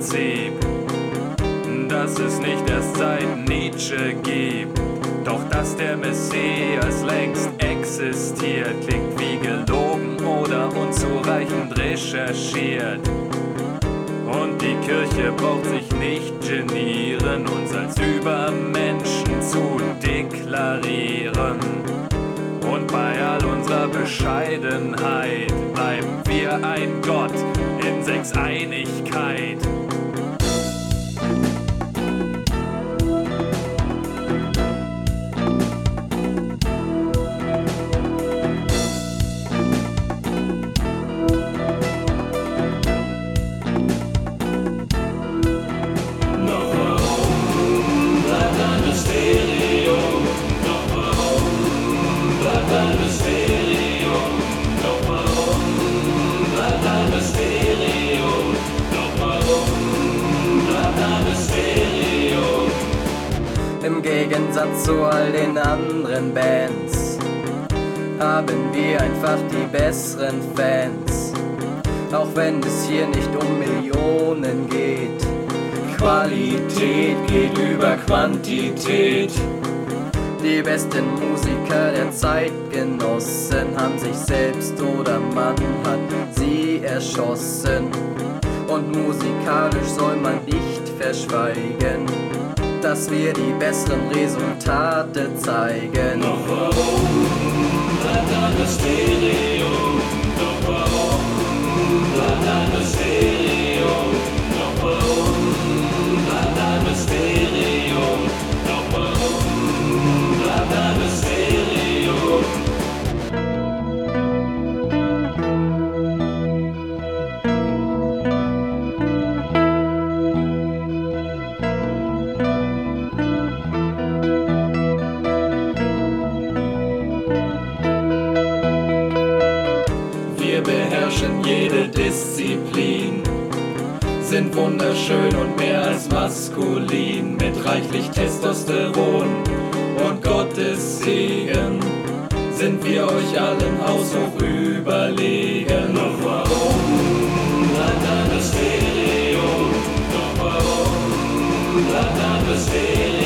Prinzip, das es nicht erst seit Nietzsche gibt. Doch dass der Messias längst existiert, klingt wie gelogen oder unzureichend recherchiert. Und die Kirche braucht sich nicht genieren, uns als Übermenschen zu deklarieren. Und bei all unserer Bescheidenheit bleiben wir ein Gott in Sechseinigkeit. Im Gegensatz zu all den anderen Bands haben wir einfach die besseren Fans. Auch wenn es hier nicht um Millionen geht. Qualität geht über Quantität. Die besten Musiker der Zeitgenossen haben sich selbst oder man hat sie erschossen. Und musikalisch soll man nicht verschweigen, dass wir die besseren Resultate zeigen. Doch warum bleibt alles Stereo? Doch warum bleibt alles Stereo? Doch warum bleibt alles Stereo? Doch warum bleibt alles Stereo? Wir beherrschen jede Disziplin, sind wunderschön und mehr als maskulin, mit reichlich Testosteron und Gottes Segen sind wir euch allen haushoch überlegen. Doch warum bleibt alles Stereo? Doch warum bleibt alles Stereo?